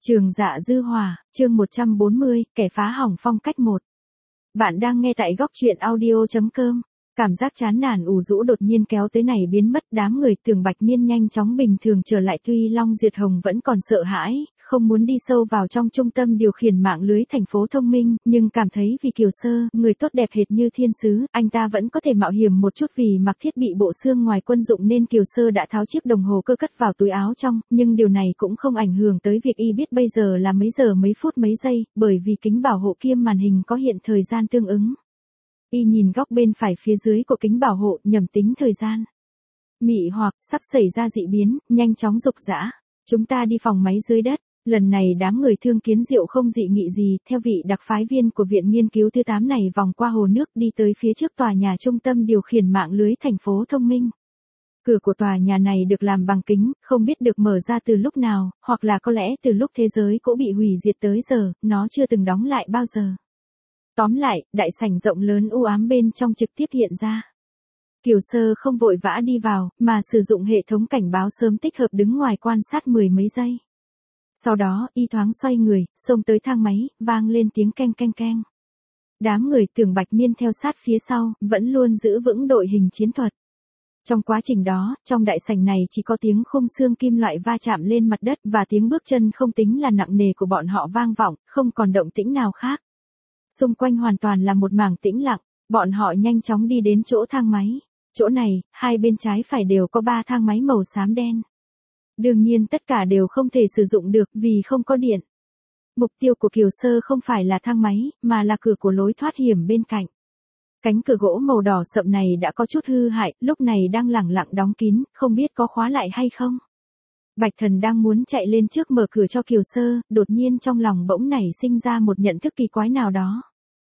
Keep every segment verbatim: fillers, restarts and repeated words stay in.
Trường Dạ Dư Hòa, chương một trăm bốn mươi, kẻ phá hỏng phong cách một. Bạn đang nghe tại góc truyện audio chấm com. Cảm giác chán nản ủ rũ đột nhiên kéo tới này biến mất, đám người Tường Bạch Miên nhanh chóng bình thường trở lại, tuy Long Duyệt Hồng vẫn còn sợ hãi, không muốn đi sâu vào trong trung tâm điều khiển mạng lưới thành phố thông minh, nhưng cảm thấy vì Kiều Sơ, người tốt đẹp hệt như thiên sứ, anh ta vẫn có thể mạo hiểm một chút vì mặc thiết bị bộ xương ngoài quân dụng nên Kiều Sơ đã tháo chiếc đồng hồ cơ cất vào túi áo trong, nhưng điều này cũng không ảnh hưởng tới việc y biết bây giờ là mấy giờ mấy phút mấy giây, bởi vì kính bảo hộ kiêm màn hình có hiện thời gian tương ứng. Y nhìn góc bên phải phía dưới của kính bảo hộ, nhầm tính thời gian. Mị hoặc, sắp xảy ra dị biến, nhanh chóng rục rã. Chúng ta đi phòng máy dưới đất. Lần này đám người Thương Kiến Diệu không dị nghị gì, theo vị đặc phái viên của Viện Nghiên cứu thứ tám này vòng qua hồ nước đi tới phía trước tòa nhà trung tâm điều khiển mạng lưới thành phố thông minh. Cửa của tòa nhà này được làm bằng kính, không biết được mở ra từ lúc nào, hoặc là có lẽ từ lúc thế giới cũng bị hủy diệt tới giờ, nó chưa từng đóng lại bao giờ. Tóm lại, đại sảnh rộng lớn u ám bên trong trực tiếp hiện ra. Kiều Sơ không vội vã đi vào, mà sử dụng hệ thống cảnh báo sớm tích hợp đứng ngoài quan sát mười mấy giây. Sau đó, y thoáng xoay người, xông tới thang máy, vang lên tiếng keng keng keng. Đám người Tường Bạch Miên theo sát phía sau, vẫn luôn giữ vững đội hình chiến thuật. Trong quá trình đó, trong đại sảnh này chỉ có tiếng khung xương kim loại va chạm lên mặt đất và tiếng bước chân không tính là nặng nề của bọn họ vang vọng, không còn động tĩnh nào khác. Xung quanh hoàn toàn là một mảng tĩnh lặng, bọn họ nhanh chóng đi đến chỗ thang máy. Chỗ này, hai bên trái phải đều có ba thang máy màu xám đen. Đương nhiên tất cả đều không thể sử dụng được vì không có điện. Mục tiêu của Kiều Sơ không phải là thang máy, mà là cửa của lối thoát hiểm bên cạnh. Cánh cửa gỗ màu đỏ sậm này đã có chút hư hại, lúc này đang lẳng lặng đóng kín, không biết có khóa lại hay không. Bạch Thần đang muốn chạy lên trước mở cửa cho Kiều Sơ, đột nhiên trong lòng bỗng nảy sinh ra một nhận thức kỳ quái nào đó.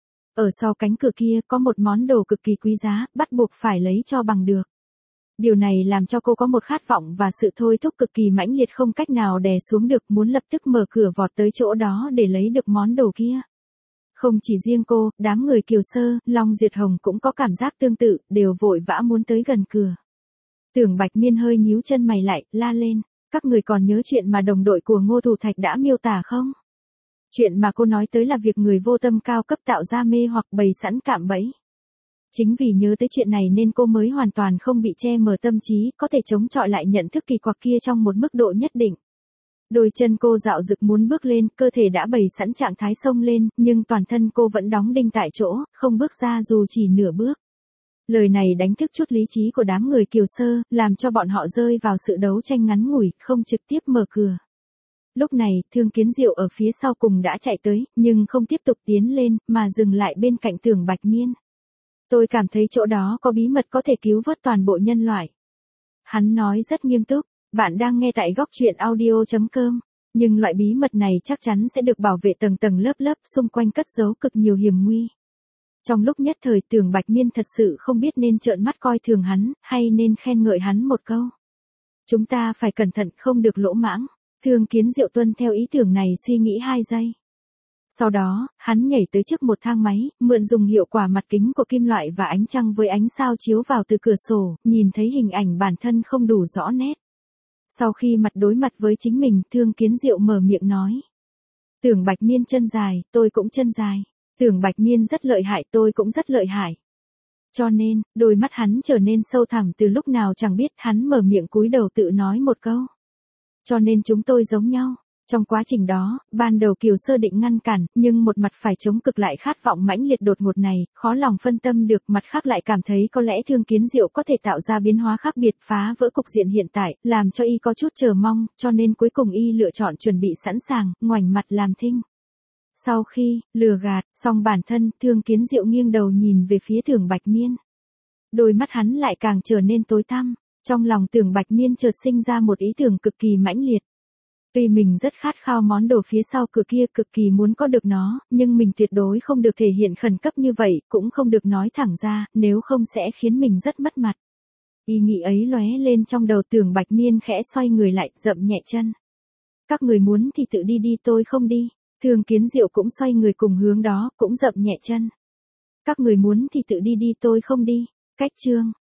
Ở sau cánh cửa kia có một món đồ cực kỳ quý giá, bắt buộc phải lấy cho bằng được. Điều này làm cho cô có một khát vọng và sự thôi thúc cực kỳ mãnh liệt không cách nào đè xuống được, muốn lập tức mở cửa vọt tới chỗ đó để lấy được món đồ kia. Không chỉ riêng cô, đám người Kiều Sơ, Long Duyệt Hồng cũng có cảm giác tương tự, đều vội vã muốn tới gần cửa. Tường Bạch Miên hơi nhíu chân mày lại, la lên. Các người còn nhớ chuyện mà đồng đội của Ngô Thủ Thạch đã miêu tả không? Chuyện mà cô nói tới là việc người vô tâm cao cấp tạo ra mê hoặc bày sẵn cạm bẫy. Chính vì nhớ tới chuyện này nên cô mới hoàn toàn không bị che mờ tâm trí, có thể chống chọi lại nhận thức kỳ quặc kia trong một mức độ nhất định. Đôi chân cô dạo dực muốn bước lên, cơ thể đã bày sẵn trạng thái xông lên, nhưng toàn thân cô vẫn đóng đinh tại chỗ, không bước ra dù chỉ nửa bước. Lời này đánh thức chút lý trí của đám người Kiều Sơ, làm cho bọn họ rơi vào sự đấu tranh ngắn ngủi, không trực tiếp mở cửa. Lúc này, Thương Kiến Diệu ở phía sau cùng đã chạy tới, nhưng không tiếp tục tiến lên, mà dừng lại bên cạnh Tường Bạch Miên. Tôi cảm thấy chỗ đó có bí mật có thể cứu vớt toàn bộ nhân loại. Hắn nói rất nghiêm túc, bạn đang nghe tại góc truyện audio chấm com, nhưng loại bí mật này chắc chắn sẽ được bảo vệ tầng tầng lớp lớp, xung quanh cất giấu cực nhiều hiểm nguy. Trong lúc nhất thời Tường Bạch Miên thật sự không biết nên trợn mắt coi thường hắn, hay nên khen ngợi hắn một câu. Chúng ta phải cẩn thận không được lỗ mãng. Thương Kiến Diệu tuân theo ý tưởng này suy nghĩ hai giây. Sau đó, hắn nhảy tới trước một thang máy, mượn dùng hiệu quả mặt kính của kim loại và ánh trăng với ánh sao chiếu vào từ cửa sổ, nhìn thấy hình ảnh bản thân không đủ rõ nét. Sau khi mặt đối mặt với chính mình, Thương Kiến Diệu mở miệng nói. Tường Bạch Miên chân dài, tôi cũng chân dài. Tường Bạch Miên rất lợi hại, tôi cũng rất lợi hại. Cho nên, đôi mắt hắn trở nên sâu thẳm từ lúc nào chẳng biết, hắn mở miệng cúi đầu tự nói một câu. Cho nên chúng tôi giống nhau. Trong quá trình đó, ban đầu Kiều Sơ định ngăn cản, nhưng một mặt phải chống cực lại khát vọng mãnh liệt đột ngột này, khó lòng phân tâm được, mặt khác lại cảm thấy có lẽ Thương Kiến Diệu có thể tạo ra biến hóa khác biệt phá vỡ cục diện hiện tại, làm cho y có chút chờ mong, cho nên cuối cùng y lựa chọn chuẩn bị sẵn sàng, ngoảnh mặt làm thinh. Sau khi, lừa gạt, xong bản thân, Thương Kiến Diệu nghiêng đầu nhìn về phía Tường Bạch Miên. Đôi mắt hắn lại càng trở nên tối tăm, trong lòng Tường Bạch Miên chợt sinh ra một ý tưởng cực kỳ mãnh liệt. Tuy mình rất khát khao món đồ phía sau cửa kia, cực kỳ muốn có được nó, nhưng mình tuyệt đối không được thể hiện khẩn cấp như vậy, cũng không được nói thẳng ra, nếu không sẽ khiến mình rất mất mặt. Ý nghĩ ấy lóe lên trong đầu Tường Bạch Miên, khẽ xoay người lại, dậm nhẹ chân. Các người muốn thì tự đi đi, tôi không đi. Thương Kiến Diệu cũng xoay người cùng hướng đó, cũng dậm nhẹ chân. Các người muốn thì tự đi đi, tôi không đi. Cách chương.